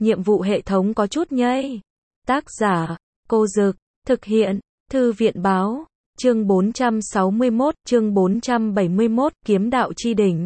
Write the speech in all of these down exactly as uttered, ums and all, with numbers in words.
nhiệm vụ hệ thống có chút nhây. Tác giả, Cô Dực, thực hiện, Thư viện Báo, chương bốn trăm sáu mươi mốt, chương bốn trăm bảy mươi mốt, kiếm đạo chi đỉnh.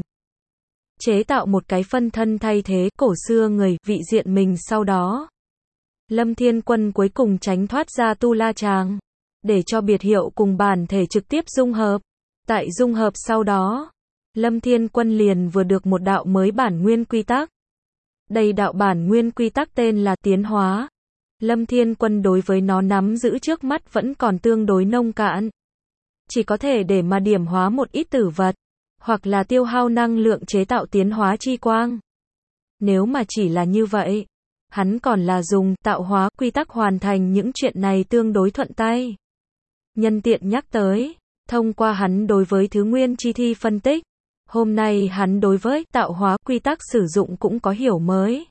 Chế tạo một cái phân thân thay thế cổ xưa người, vị diện mình sau đó. Lâm Thiên Quân cuối cùng tránh thoát ra Tu La Tràng, để cho biệt hiệu cùng bản thể trực tiếp dung hợp. Tại dung hợp sau đó, Lâm Thiên Quân liền vừa được một đạo mới bản nguyên quy tắc. Đây đạo bản nguyên quy tắc tên là tiến hóa. Lâm Thiên Quân đối với nó nắm giữ trước mắt vẫn còn tương đối nông cạn. Chỉ có thể để mà điểm hóa một ít tử vật, hoặc là tiêu hao năng lượng chế tạo tiến hóa chi quang. Nếu mà chỉ là như vậy, hắn còn là dùng tạo hóa quy tắc hoàn thành những chuyện này tương đối thuận tay. Nhân tiện nhắc tới, thông qua hắn đối với thứ nguyên chi thi phân tích, hôm nay hắn đối với tạo hóa quy tắc sử dụng cũng có hiểu mới.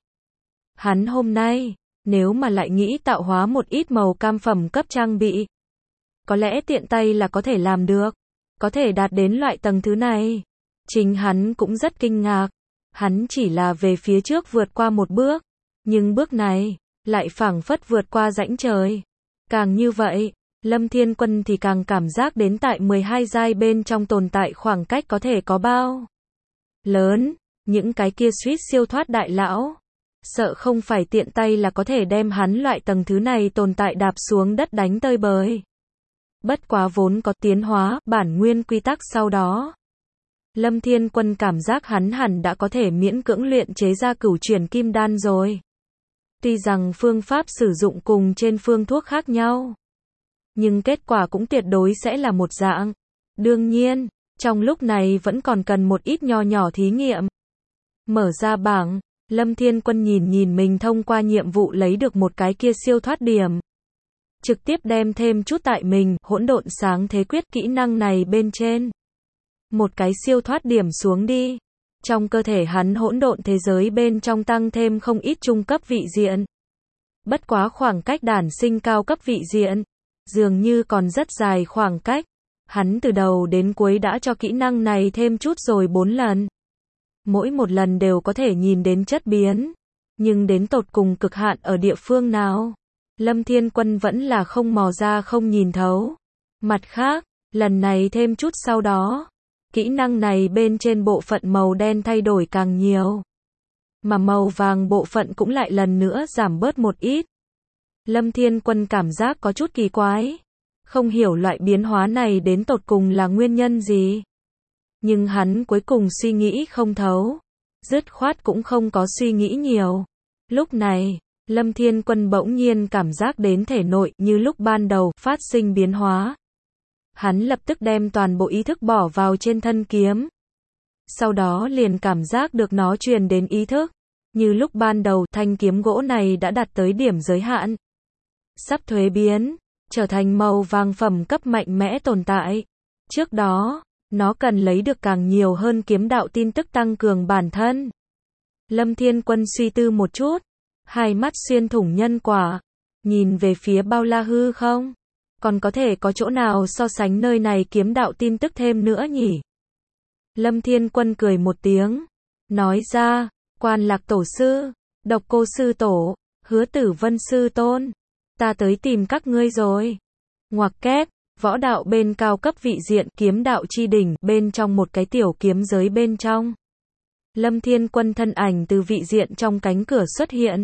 Hắn hôm nay, nếu mà lại nghĩ tạo hóa một ít màu cam phẩm cấp trang bị, có lẽ tiện tay là có thể làm được, có thể đạt đến loại tầng thứ này. Chính hắn cũng rất kinh ngạc, hắn chỉ là về phía trước vượt qua một bước, nhưng bước này, lại phảng phất vượt qua rãnh trời. Càng như vậy, Lâm Thiên Quân thì càng cảm giác đến tại mười hai giai bên trong tồn tại khoảng cách có thể có bao lớn, những cái kia suýt siêu thoát đại lão. Sợ không phải tiện tay là có thể đem hắn loại tầng thứ này tồn tại đạp xuống đất đánh tơi bời. Bất quá vốn có tiến hóa, bản nguyên quy tắc sau đó. Lâm Thiên Quân cảm giác hắn hẳn đã có thể miễn cưỡng luyện chế ra cửu chuyển kim đan rồi. Tuy rằng phương pháp sử dụng cùng trên phương thuốc khác nhau, nhưng kết quả cũng tuyệt đối sẽ là một dạng. Đương nhiên, trong lúc này vẫn còn cần một ít nho nhỏ thí nghiệm. Mở ra bảng, Lâm Thiên Quân nhìn nhìn mình thông qua nhiệm vụ lấy được một cái kia siêu thoát điểm. Trực tiếp đem thêm chút tại mình, hỗn độn sáng thế quyết kỹ năng này bên trên. Một cái siêu thoát điểm xuống đi. Trong cơ thể hắn hỗn độn thế giới bên trong tăng thêm không ít trung cấp vị diện. Bất quá khoảng cách đản sinh cao cấp vị diện, dường như còn rất dài khoảng cách. Hắn từ đầu đến cuối đã cho kỹ năng này thêm chút rồi bốn lần. Mỗi một lần đều có thể nhìn đến chất biến. Nhưng đến tột cùng cực hạn ở địa phương nào, Lâm Thiên Quân vẫn là không mò ra không nhìn thấu. Mặt khác, lần này thêm chút sau đó, kỹ năng này bên trên bộ phận màu đen thay đổi càng nhiều. Mà màu vàng bộ phận cũng lại lần nữa giảm bớt một ít. Lâm Thiên Quân cảm giác có chút kỳ quái. Không hiểu loại biến hóa này đến tột cùng là nguyên nhân gì. Nhưng hắn cuối cùng suy nghĩ không thấu. Dứt khoát cũng không có suy nghĩ nhiều. Lúc này, Lâm Thiên Quân bỗng nhiên cảm giác đến thể nội như lúc ban đầu phát sinh biến hóa. Hắn lập tức đem toàn bộ ý thức bỏ vào trên thân kiếm. Sau đó liền cảm giác được nó truyền đến ý thức. Như lúc ban đầu thanh kiếm gỗ này đã đạt tới điểm giới hạn. Sắp thuế biến, trở thành màu vàng phẩm cấp mạnh mẽ tồn tại. Trước đó, nó cần lấy được càng nhiều hơn kiếm đạo tin tức tăng cường bản thân. Lâm Thiên Quân suy tư một chút. Hai mắt xuyên thủng nhân quả. Nhìn về phía bao la hư không? Còn có thể có chỗ nào so sánh nơi này kiếm đạo tin tức thêm nữa nhỉ? Lâm Thiên Quân cười một tiếng. Nói ra, Quan Lạc Tổ Sư, Độc Cô Sư Tổ, Hứa Tử Vân Sư Tôn. Ta tới tìm các ngươi rồi. Ngoặc kép, võ đạo bên cao cấp vị diện kiếm đạo chi đỉnh bên trong một cái tiểu kiếm giới bên trong. Lâm Thiên Quân thân ảnh từ vị diện trong cánh cửa xuất hiện.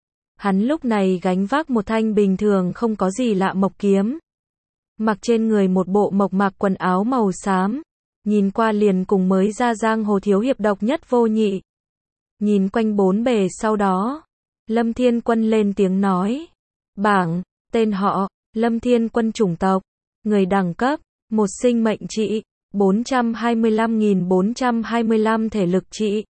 Hắn lúc này gánh vác một thanh bình thường không có gì lạ mộc kiếm. Mặc trên người một bộ mộc mạc quần áo màu xám. Nhìn qua liền cùng mới ra giang hồ thiếu hiệp độc nhất vô nhị. Nhìn quanh bốn bề sau đó, Lâm Thiên Quân lên tiếng nói. Bảng, tên họ, Lâm Thiên Quân chủng tộc, người đẳng cấp, một sinh mệnh trị, bốn trăm hai mươi lăm nghìn bốn trăm hai mươi lăm thể lực trị,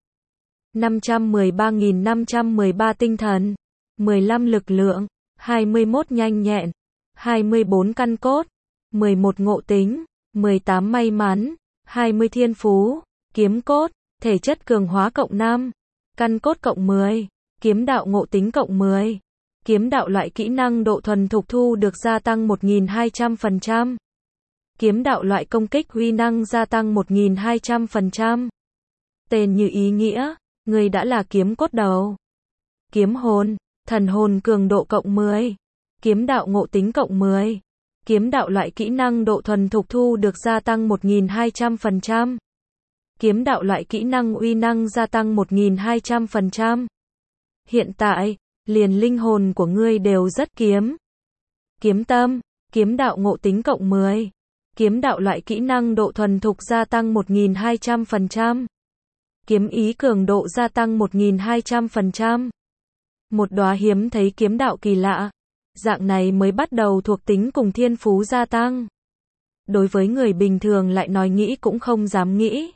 năm trăm mười ba nghìn năm trăm mười ba tinh thần, mười lăm lực lượng, hai mươi mốt nhanh nhẹn, hai mươi bốn căn cốt, mười một ngộ tính, mười tám may mắn, hai mươi thiên phú, kiếm cốt, thể chất cường hóa cộng năm, căn cốt cộng mười, kiếm đạo ngộ tính cộng mười. Kiếm đạo loại kỹ năng độ thuần thục thu được gia tăng một nghìn hai trăm phần trăm. Kiếm đạo loại công kích huy năng gia tăng một nghìn hai trăm phần trăm. Tên như ý nghĩa, người đã là kiếm cốt đầu. kiếm hồn, thần hồn cường độ cộng mười, kiếm đạo ngộ tính cộng mười, kiếm đạo loại kỹ năng độ thuần thục thu được gia tăng một nghìn hai trăm phần trăm, kiếm đạo loại kỹ năng uy năng gia tăng một nghìn hai trăm phần trăm. Hiện tại, liền linh hồn của ngươi đều rất kiếm. Kiếm tâm, kiếm đạo ngộ tính cộng mười, kiếm đạo loại kỹ năng độ thuần thục gia tăng một nghìn hai trăm phần trăm, kiếm ý cường độ gia tăng một nghìn hai trăm phần trăm. Một đóa hiếm thấy kiếm đạo kỳ lạ, dạng này mới bắt đầu thuộc tính cùng thiên phú gia tăng. Đối với người bình thường lại nói nghĩ cũng không dám nghĩ.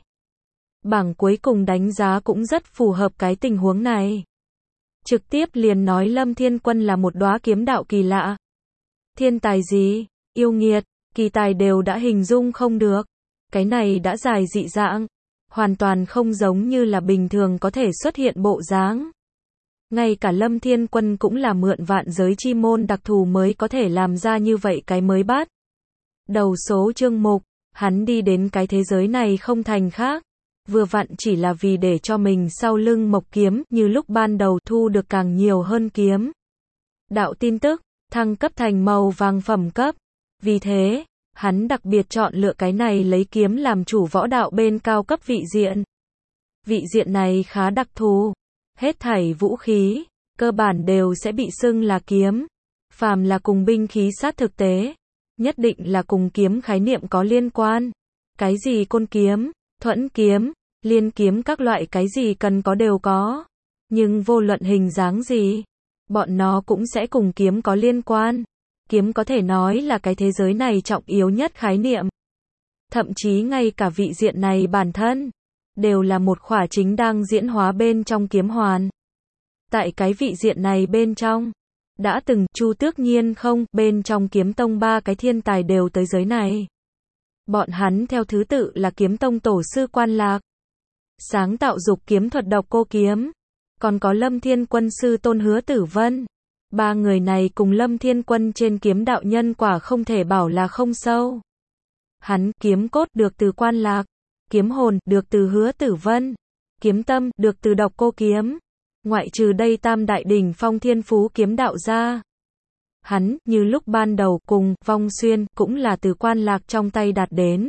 Bảng cuối cùng đánh giá cũng rất phù hợp cái tình huống này. Trực tiếp liền nói Lâm Thiên Quân là một đóa kiếm đạo kỳ lạ. Thiên tài gì, yêu nghiệt, kỳ tài đều đã hình dung không được. Cái này đã dài dị dạng, hoàn toàn không giống như là bình thường có thể xuất hiện bộ dáng. Ngay cả Lâm Thiên Quân cũng là mượn vạn giới chi môn đặc thù mới có thể làm ra như vậy cái mới bắt. Đầu số chương mục, hắn đi đến cái thế giới này không thành khác. Vừa vặn chỉ là vì để cho mình sau lưng mộc kiếm như lúc ban đầu thu được càng nhiều hơn kiếm. Đạo tin tức, thăng cấp thành màu vàng phẩm cấp. Vì thế, hắn đặc biệt chọn lựa cái này lấy kiếm làm chủ võ đạo bên cao cấp vị diện. Vị diện này khá đặc thù. Hết thảy vũ khí, cơ bản đều sẽ bị xưng là kiếm. Phàm là cùng binh khí sát thực tế, nhất định là cùng kiếm khái niệm có liên quan. Cái gì côn kiếm, thuẫn kiếm, liên kiếm các loại cái gì cần có đều có. Nhưng vô luận hình dáng gì, bọn nó cũng sẽ cùng kiếm có liên quan. Kiếm có thể nói là cái thế giới này trọng yếu nhất khái niệm. Thậm chí ngay cả vị diện này bản thân, đều là một khỏa chính đang diễn hóa bên trong kiếm hoàn. Tại cái vị diện này bên trong, đã từng Chu Tước Nhiên không, bên trong kiếm tông ba cái thiên tài đều tới giới này. Bọn hắn theo thứ tự là kiếm tông tổ sư Quan Lạc, sáng tạo dục kiếm thuật độc cô kiếm, còn có Lâm Thiên Quân sư tôn Hứa Tử Vân. Ba người này cùng Lâm Thiên Quân trên kiếm đạo nhân quả không thể bảo là không sâu. Hắn kiếm cốt được từ Quan Lạc, kiếm hồn được từ Hứa Tử Vân, kiếm tâm được từ độc cô kiếm. Ngoại trừ đây tam đại đỉnh phong thiên phú kiếm đạo ra, hắn như lúc ban đầu cùng Vong Xuyên cũng là từ Quan Lạc trong tay đạt đến.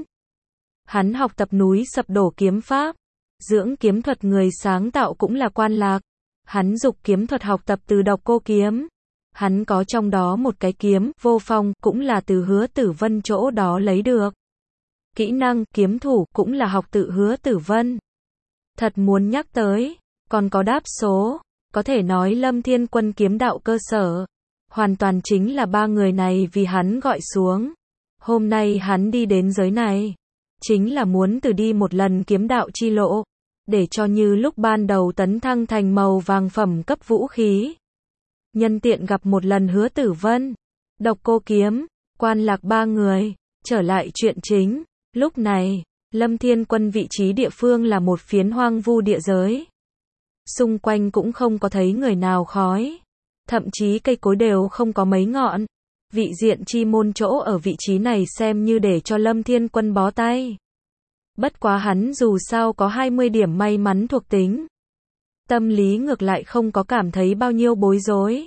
Hắn học tập núi sập đổ kiếm pháp, dưỡng kiếm thuật người sáng tạo cũng là Quan Lạc. Hắn dục kiếm thuật học tập từ độc cô kiếm. Hắn có trong đó một cái kiếm vô phong cũng là từ Hứa Tử Vân chỗ đó lấy được. Kỹ năng kiếm thủ cũng là học tự Hứa Tử Vân. Thật muốn nhắc tới, còn có đáp số, có thể nói Lâm Thiên Quân kiếm đạo cơ sở, hoàn toàn chính là ba người này vì hắn gọi xuống. Hôm nay hắn đi đến giới này, chính là muốn từ đi một lần kiếm đạo chi lộ, để cho như lúc ban đầu tấn thăng thành màu vàng phẩm cấp vũ khí. Nhân tiện gặp một lần Hứa Tử Vân, độc cô kiếm, Quan Lạc ba người, trở lại chuyện chính. Lúc này, Lâm Thiên Quân vị trí địa phương là một phiến hoang vu địa giới. Xung quanh cũng không có thấy người nào khói. Thậm chí cây cối đều không có mấy ngọn. Vị diện chi môn chỗ ở vị trí này xem như để cho Lâm Thiên Quân bó tay. Bất quá hắn dù sao có hai mươi điểm may mắn thuộc tính. Tâm lý ngược lại không có cảm thấy bao nhiêu bối rối.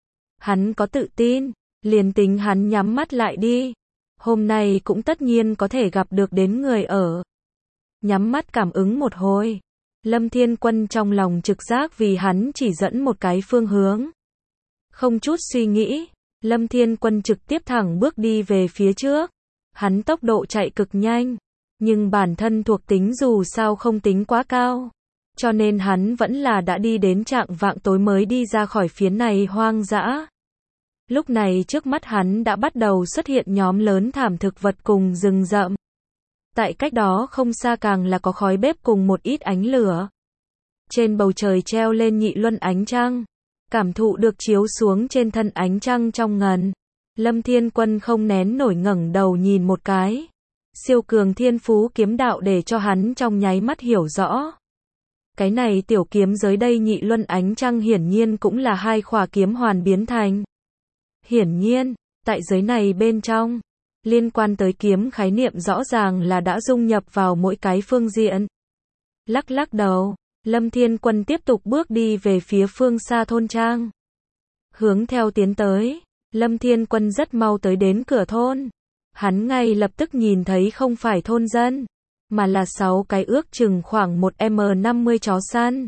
Hắn có tự tin, liền tính hắn nhắm mắt lại đi. Hôm nay cũng tất nhiên có thể gặp được đến người ở. Nhắm mắt cảm ứng một hồi. Lâm Thiên Quân trong lòng trực giác vì hắn chỉ dẫn một cái phương hướng. Không chút suy nghĩ, Lâm Thiên Quân trực tiếp thẳng bước đi về phía trước. Hắn tốc độ chạy cực nhanh, nhưng bản thân thuộc tính dù sao không tính quá cao. Cho nên hắn vẫn là đã đi đến trạng vạng tối mới đi ra khỏi phiến này hoang dã. Lúc này trước mắt hắn đã bắt đầu xuất hiện nhóm lớn thảm thực vật cùng rừng rậm. Tại cách đó không xa càng là có khói bếp cùng một ít ánh lửa. Trên bầu trời treo lên nhị luân ánh trăng. Cảm thụ được chiếu xuống trên thân ánh trăng trong ngần. Lâm Thiên Quân không nén nổi ngẩng đầu nhìn một cái. Siêu cường thiên phú kiếm đạo để cho hắn trong nháy mắt hiểu rõ. Cái này tiểu kiếm giới đây nhị luân ánh trăng hiển nhiên cũng là hai khỏa kiếm hoàn biến thành. Hiển nhiên, tại giới này bên trong, liên quan tới kiếm khái niệm rõ ràng là đã dung nhập vào mỗi cái phương diện. Lắc lắc đầu, Lâm Thiên Quân tiếp tục bước đi về phía phương xa thôn trang. Hướng theo tiến tới, Lâm Thiên Quân rất mau tới đến cửa thôn. Hắn ngay lập tức nhìn thấy không phải thôn dân, mà là sáu cái ước chừng khoảng một mét năm mươi chó săn.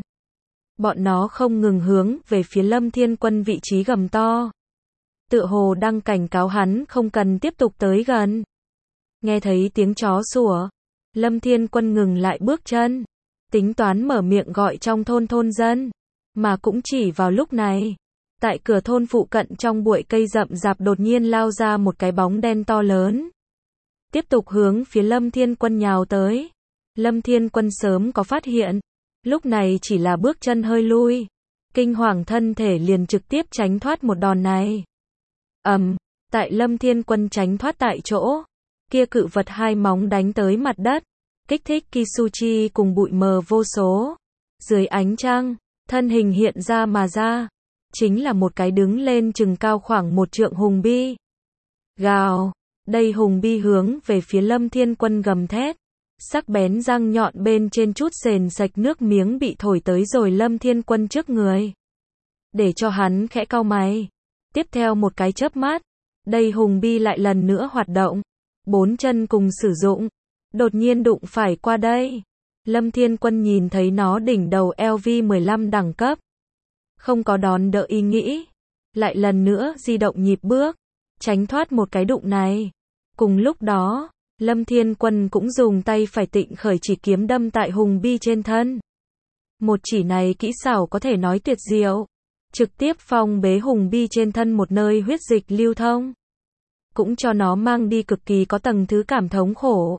Bọn nó không ngừng hướng về phía Lâm Thiên Quân vị trí gầm to. Tựa hồ đang cảnh cáo hắn không cần tiếp tục tới gần. Nghe thấy tiếng chó sủa, Lâm Thiên Quân ngừng lại bước chân, tính toán mở miệng gọi trong thôn thôn dân, mà cũng chỉ vào lúc này, tại cửa thôn phụ cận trong bụi cây rậm rạp đột nhiên lao ra một cái bóng đen to lớn. Tiếp tục hướng phía Lâm Thiên Quân nhào tới. Lâm Thiên Quân sớm có phát hiện, lúc này chỉ là bước chân hơi lui, kinh hoàng thân thể liền trực tiếp tránh thoát một đòn này. Ầm, um, tại Lâm Thiên Quân tránh thoát tại chỗ, kia cự vật hai móng đánh tới mặt đất, kích thích Kisuchi cùng bụi mờ vô số. Dưới ánh trăng, thân hình hiện ra mà ra, chính là một cái đứng lên chừng cao khoảng một trượng hùng bi. Gào, đây hùng bi hướng về phía Lâm Thiên Quân gầm thét, sắc bén răng nhọn bên trên chút sền sạch nước miếng bị thổi tới rồi Lâm Thiên Quân trước người, để cho hắn khẽ cau mày. Tiếp theo một cái chớp mắt, đây hùng bi lại lần nữa hoạt động, bốn chân cùng sử dụng, đột nhiên đụng phải qua đây. Lâm Thiên Quân nhìn thấy nó đỉnh đầu L V mười lăm đẳng cấp, không có đón đỡ ý nghĩ, lại lần nữa di động nhịp bước, tránh thoát một cái đụng này. Cùng lúc đó, Lâm Thiên Quân cũng dùng tay phải tịnh khởi chỉ kiếm đâm tại hùng bi trên thân. Một chỉ này kỹ xảo có thể nói tuyệt diệu, trực tiếp phong bế hùng bi trên thân một nơi huyết dịch lưu thông, cũng cho nó mang đi cực kỳ có tầng thứ cảm thống khổ.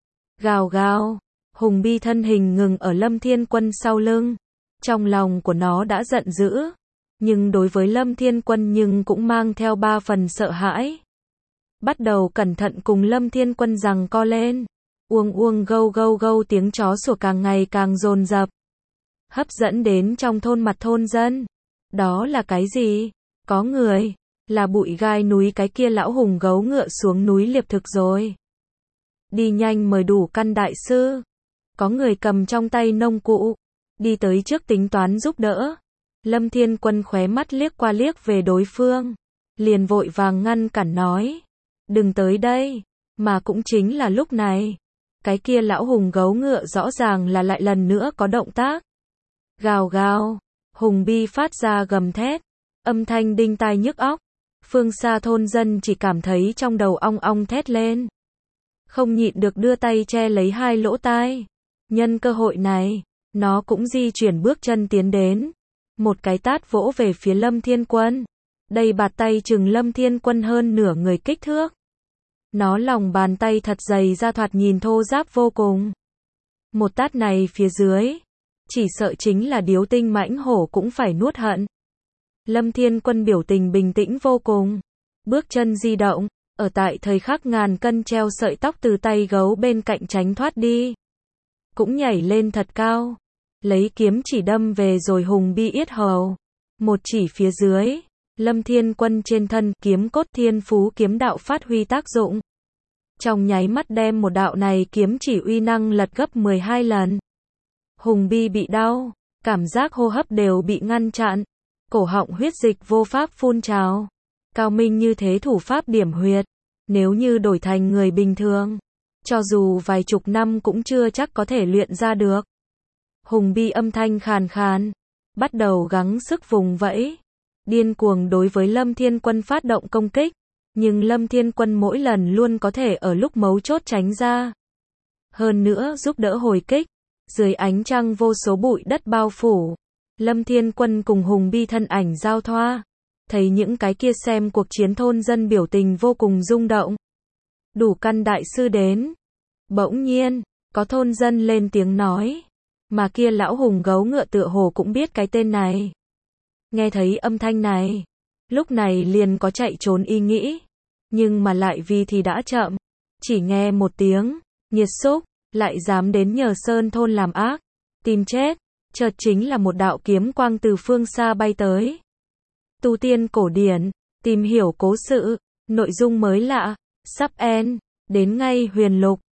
Gào gào, hùng bi thân hình ngừng ở Lâm Thiên Quân sau lưng. Trong lòng của nó đã giận dữ, nhưng đối với Lâm Thiên Quân nhưng cũng mang theo ba phần sợ hãi. Bắt đầu cẩn thận cùng Lâm Thiên Quân giằng co lên. Uông uông gâu gâu gâu tiếng chó sủa càng ngày càng dồn dập, hấp dẫn đến trong thôn mặt thôn dân. Đó là cái gì? Có người, là bụi gai núi cái kia lão hùng gấu ngựa xuống núi liệp thực rồi. Đi nhanh mời đủ căn đại sư. Có người cầm trong tay nông cụ, đi tới trước tính toán giúp đỡ. Lâm Thiên Quân khóe mắt liếc qua liếc về đối phương, liền vội vàng ngăn cản nói, đừng tới đây. Mà cũng chính là lúc này, cái kia lão hùng gấu ngựa rõ ràng là lại lần nữa có động tác. Gào gào, hùng bi phát ra gầm thét, âm thanh đinh tai nhức óc. Phương xa thôn dân chỉ cảm thấy trong đầu ong ong thét lên, không nhịn được đưa tay che lấy hai lỗ tai. Nhân cơ hội này, nó cũng di chuyển bước chân tiến đến, một cái tát vỗ về phía Lâm Thiên Quân. Đây bạt tay chừng Lâm Thiên Quân hơn nửa người kích thước. Nó lòng bàn tay thật dày ra thoạt nhìn thô ráp vô cùng. Một tát này phía dưới, chỉ sợ chính là điếu tinh mãnh hổ cũng phải nuốt hận. Lâm Thiên Quân biểu tình bình tĩnh vô cùng, bước chân di động, ở tại thời khắc ngàn cân treo sợi tóc từ tay gấu bên cạnh tránh thoát đi, cũng nhảy lên thật cao, lấy kiếm chỉ đâm về rồi hùng bi yết hầu. Một chỉ phía dưới, Lâm Thiên Quân trên thân kiếm cốt thiên phú kiếm đạo phát huy tác dụng, trong nháy mắt đem một đạo này kiếm chỉ uy năng lật gấp mười hai lần. Hùng bi bị đau, cảm giác hô hấp đều bị ngăn chặn, cổ họng huyết dịch vô pháp phun trào. Cao minh như thế thủ pháp điểm huyệt, nếu như đổi thành người bình thường, cho dù vài chục năm cũng chưa chắc có thể luyện ra được. Hùng bi âm thanh khàn khàn, bắt đầu gắng sức vùng vẫy, điên cuồng đối với Lâm Thiên Quân phát động công kích, nhưng Lâm Thiên Quân mỗi lần luôn có thể ở lúc mấu chốt tránh ra. Hơn nữa giúp đỡ hồi kích, dưới ánh trăng vô số bụi đất bao phủ, Lâm Thiên Quân cùng hùng bi thân ảnh giao thoa, thấy những cái kia xem cuộc chiến thôn dân biểu tình vô cùng rung động. Đủ căn đại sư đến. Bỗng nhiên, có thôn dân lên tiếng nói, mà kia lão hùng gấu ngựa tựa hồ cũng biết cái tên này. Nghe thấy âm thanh này, lúc này liền có chạy trốn ý nghĩ, nhưng mà lại vì thì đã chậm, chỉ nghe một tiếng, nhiệt xúc, lại dám đến nhờ sơn thôn làm ác, tìm chết, chợt chính là một đạo kiếm quang từ phương xa bay tới. Tu tiên cổ điển, tìm hiểu cố sự, nội dung mới lạ, sắp end, đến ngay huyền lục.